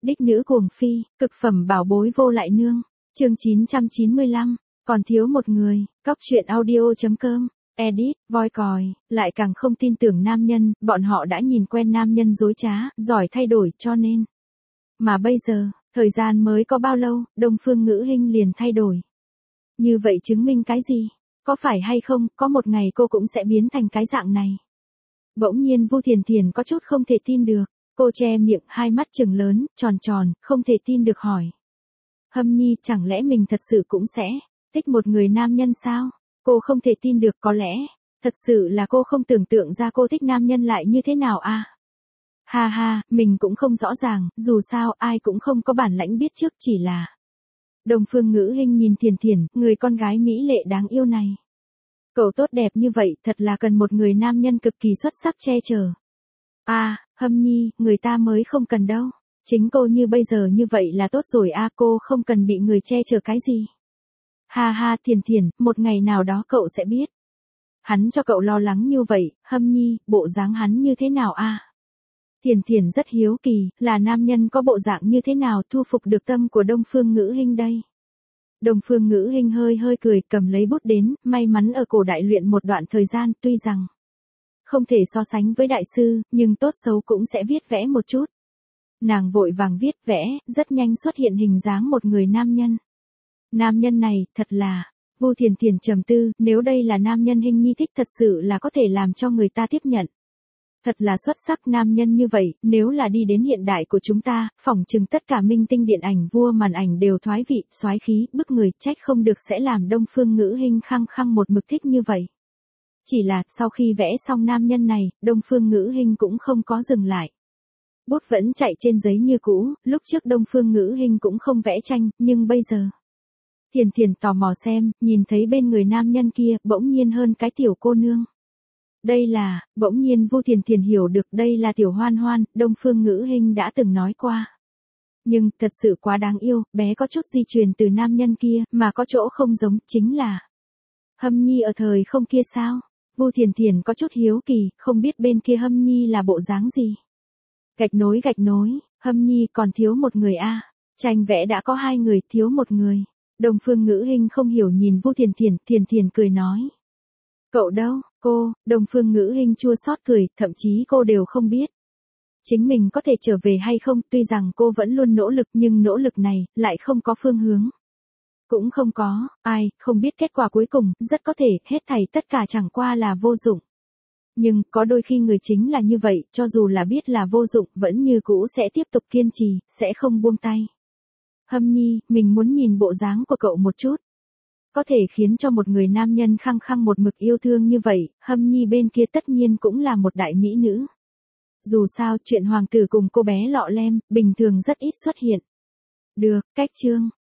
Đích nữ cuồng phi, cực phẩm bảo bối vô lại nương. Chương 995, còn thiếu một người. Cóc truyện audio.com. Edit, voi còi, lại càng không tin tưởng nam nhân, bọn họ đã nhìn quen nam nhân dối trá, giỏi thay đổi cho nên. Mà bây giờ, thời gian mới có bao lâu, Đông Phương Ngữ Hinh liền thay đổi. Như vậy chứng minh cái gì? Có phải hay không, có một ngày cô cũng sẽ biến thành cái dạng này. Bỗng nhiên Vu Thiền Thiền có chút không thể tin được. Cô che miệng, hai mắt trừng lớn, tròn tròn, không thể tin được hỏi. Hâm Nhi, chẳng lẽ mình thật sự cũng sẽ thích một người nam nhân sao? Cô không thể tin được, có lẽ, thật sự là cô không tưởng tượng ra cô thích nam nhân lại như thế nào à? Ha ha, mình cũng không rõ ràng, dù sao ai cũng không có bản lãnh biết trước, chỉ là. Đông Phương Ngữ Hinh nhìn Thiền Thiền, người con gái mỹ lệ đáng yêu này. Cậu tốt đẹp như vậy, thật là cần một người nam nhân cực kỳ xuất sắc che chở. À, Hâm Nhi, người ta mới không cần đâu. Chính cô như bây giờ như vậy là tốt rồi à, cô không cần bị người che chở cái gì. Ha ha, Thiền Thiền, một ngày nào đó cậu sẽ biết. Hắn cho cậu lo lắng như vậy, Hâm Nhi, bộ dáng hắn như thế nào à? Thiền Thiền rất hiếu kỳ, là nam nhân có bộ dạng như thế nào thu phục được tâm của Đông Phương Ngữ Hinh đây? Đông Phương Ngữ Hinh hơi hơi cười, cầm lấy bút đến, may mắn ở cổ đại luyện một đoạn thời gian, tuy rằng không thể so sánh với đại sư, nhưng tốt xấu cũng sẽ viết vẽ một chút. Nàng vội vàng viết vẽ, rất nhanh xuất hiện hình dáng một người nam nhân. Nam nhân này, thật là, Vu Thiền Thiền trầm tư, nếu đây là nam nhân Hinh Nhi thích thật sự là có thể làm cho người ta tiếp nhận. Thật là xuất sắc nam nhân như vậy, nếu là đi đến hiện đại của chúng ta, phỏng chừng tất cả minh tinh điện ảnh vua màn ảnh đều thoái vị, soái khí, bức người, trách không được sẽ làm Đông Phương Ngữ Hinh khăng khăng một mực thích như vậy. Chỉ là, sau khi vẽ xong nam nhân này, Đông Phương Ngữ Hinh cũng không có dừng lại. Bút vẫn chạy trên giấy như cũ, lúc trước Đông Phương Ngữ Hinh cũng không vẽ tranh, nhưng bây giờ. Thiền Thiền tò mò xem, nhìn thấy bên người nam nhân kia, bỗng nhiên hơn cái tiểu cô nương. Đây là, bỗng nhiên Vu Thiền Thiền hiểu được đây là tiểu Hoan Hoan, Đông Phương Ngữ Hinh đã từng nói qua. Nhưng, thật sự quá đáng yêu, bé có chút di truyền từ nam nhân kia, mà có chỗ không giống, chính là Hâm Nhi ở thời không kia sao? Vu Thiền Thiền có chút hiếu kỳ, không biết bên kia Hâm Nhi là bộ dáng gì. Gạch nối, Hâm Nhi còn thiếu một người a. Tranh vẽ đã có hai người, thiếu một người. Đông Phương Ngữ Hinh không hiểu nhìn Vu Thiền Thiền, Thiền Thiền cười nói. Cậu đâu, cô, Đông Phương Ngữ Hinh chua xót cười, thậm chí cô đều không biết. Chính mình có thể trở về hay không, tuy rằng cô vẫn luôn nỗ lực nhưng nỗ lực này, lại không có phương hướng. Cũng không có, ai, không biết kết quả cuối cùng, rất có thể, hết thảy tất cả chẳng qua là vô dụng. Nhưng, có đôi khi người chính là như vậy, cho dù là biết là vô dụng, vẫn như cũ sẽ tiếp tục kiên trì, sẽ không buông tay. Hâm Nhi, mình muốn nhìn bộ dáng của cậu một chút. Có thể khiến cho một người nam nhân khăng khăng một mực yêu thương như vậy, Hâm Nhi bên kia tất nhiên cũng là một đại mỹ nữ. Dù sao, chuyện hoàng tử cùng cô bé lọ lem, bình thường rất ít xuất hiện. Được, cách chương.